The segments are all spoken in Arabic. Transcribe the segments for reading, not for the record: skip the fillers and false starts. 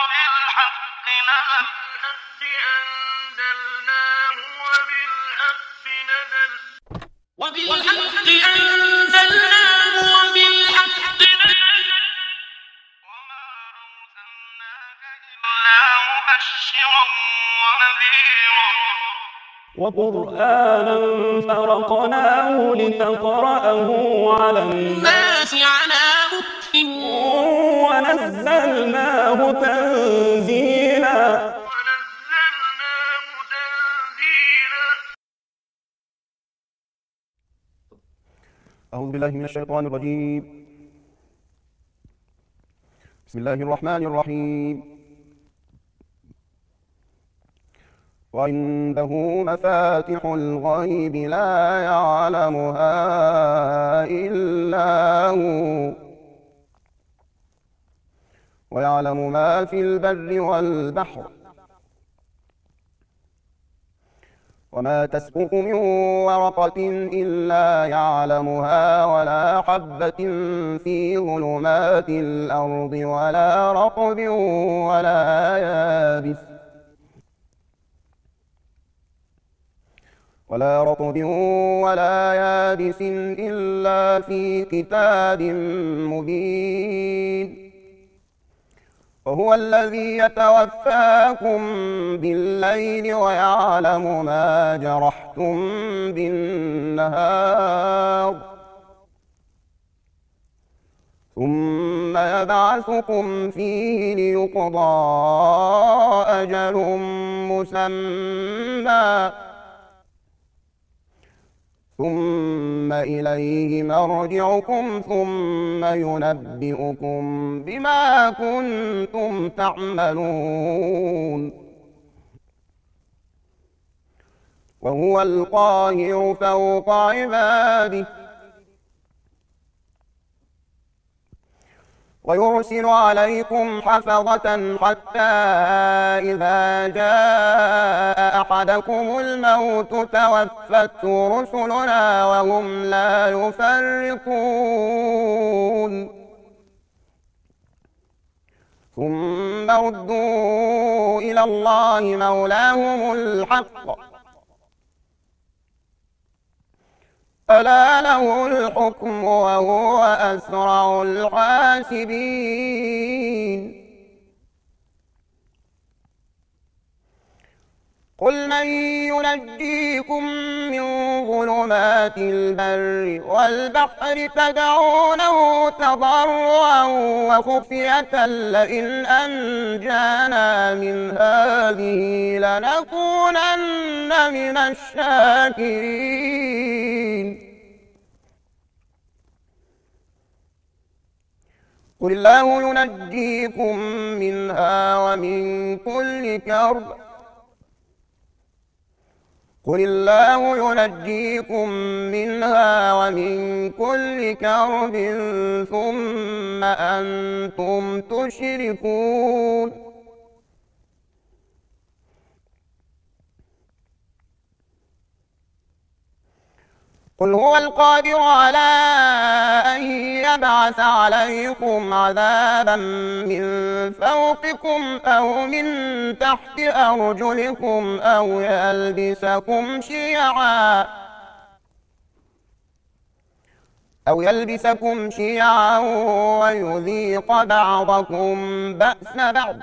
وبالحق أنزلناه وبالحق نزل وما أرسلناك إلا مبشرا ونذيرا وقرآنا فرقناه لتقرأه على الناس على مكث ونزلناه تنزيلا. أعوذ بالله من الشيطان الرجيم. بسم الله الرحمن الرحيم. وعنده مفاتح الغيب لا يعلمها إلا هو ويعلم ما في البر والبحر وما تسقط من ورقة إلا يعلمها ولا حبة في ظلمات الأرض ولا رطب ولا يابس إلا في كتاب مبين. وهو الذي يتوفاكم بالليل ويعلم ما جرحتم بالنهار ثم يبعثكم فيه ليقضى أجل مسمى ثم إليه مرجعكم ثم ينبئكم بما كنتم تعملون. وهو القاهر فوق عباده ويرسل عليكم حفظة حتى إذا جاء أحدكم الموت توفته رسلنا وهم لا يفرطون ثم ردوا إلى الله مولاهم الحق ألا له الحكم وهو أسرع الحاسبين. قل من ينجيكم من ظلمات البر والبحر تدعونه تضرعا وخفية لئن أنجانا من هذه لنكونن من الشاكرين. قل الله ينجيكم منها ومن كل كرب قل الله ينجيكم منها ومن كل كرب ثم أنتم تشركون. قل هو القادر على أن يبعث عليكم عذابا من فوقكم أو من تحت أرجلكم أو يلبسكم شيعا ويذيق بعضكم بأس بعض.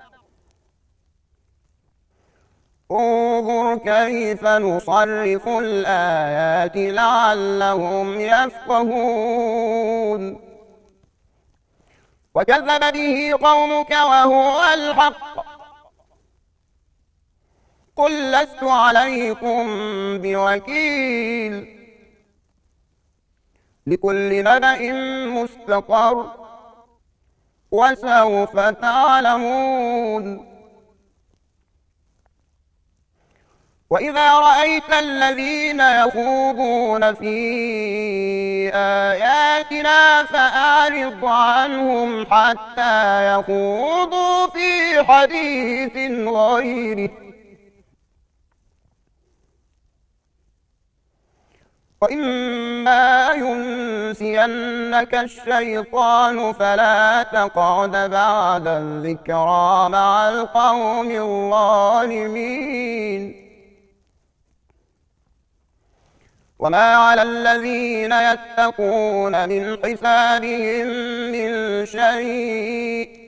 انظر كيف نصرف الآيات لعلهم يفقهون. وكذب به قومك وهو الحق قل لست عليكم بوكيل لكل نبأ مستقر وسوف تعلمون. وإذا رأيت الذين يخوضون في آياتنا فأعرض عنهم حتى يخوضوا في حديث غيره وإما ينسينك الشيطان فلا تقعد بعد الذكرى مع القوم الظالمين. وما على الذين يتقون من حسابهم من شيء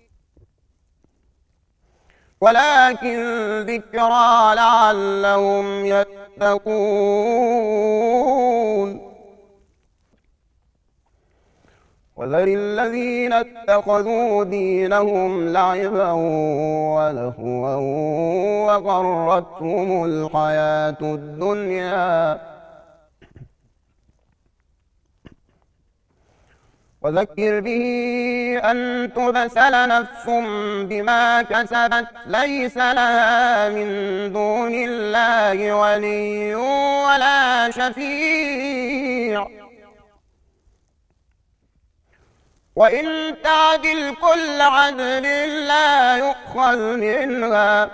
ولكن ذكرى لعلهم يتقون. وذر الذين اتخذوا دينهم لعبا ولهوا وغرتهم الحياة الدنيا وذكر به أن تبسل نفس بما كسبت ليس لها من دون الله ولي ولا شفيع وإن تعدل كل عدل لا يؤخذ منها.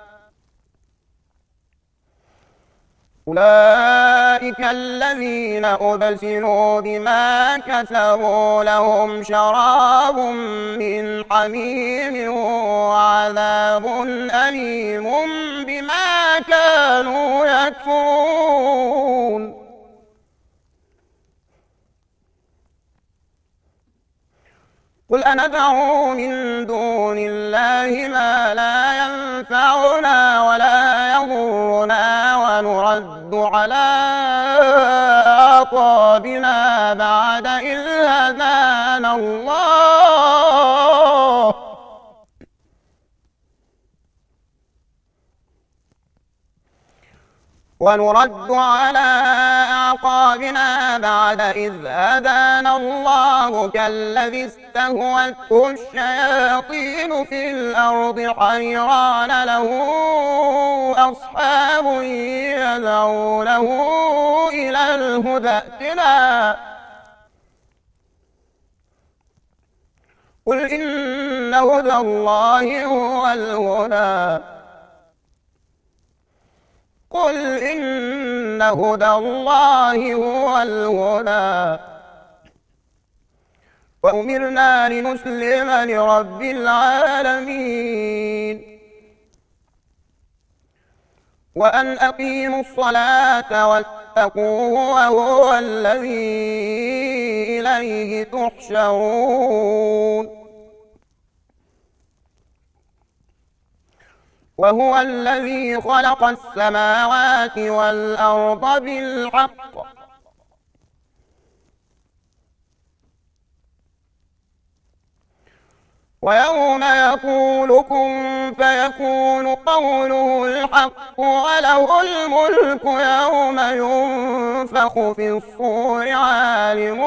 أولئك الذين أبسلوا بما كسبوا لهم شراب من حميم وعذاب أليم بما كانوا يكفرون. قل أندعو من دون الله ما لا ينفعنا ولا يضرنا ونرد على أعقابنا بعد إذ هدانا الله ونرد على أعقابنا بعد إذ هدانا الله كالذي استهوته الشياطين في الأرض حيران له أصحاب يدعونه إلى الهدى ائتنا. قل إن هدى الله هو الهدى قل إن هدى الله هو الهدى وأمرنا لنسلم لرب العالمين وأن أقيموا الصلاة واتقوه وهو الذي إليه تحشرون. وهو الذي خلق السماوات والأرض بالحق ويوم يقول كن فيكون قوله الحق وله الملك يوم ينفخ في الصور عالم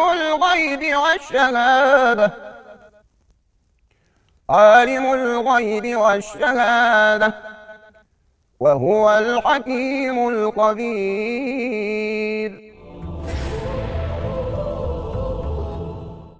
الغيب والشهادة وهو الحكيم الخبير.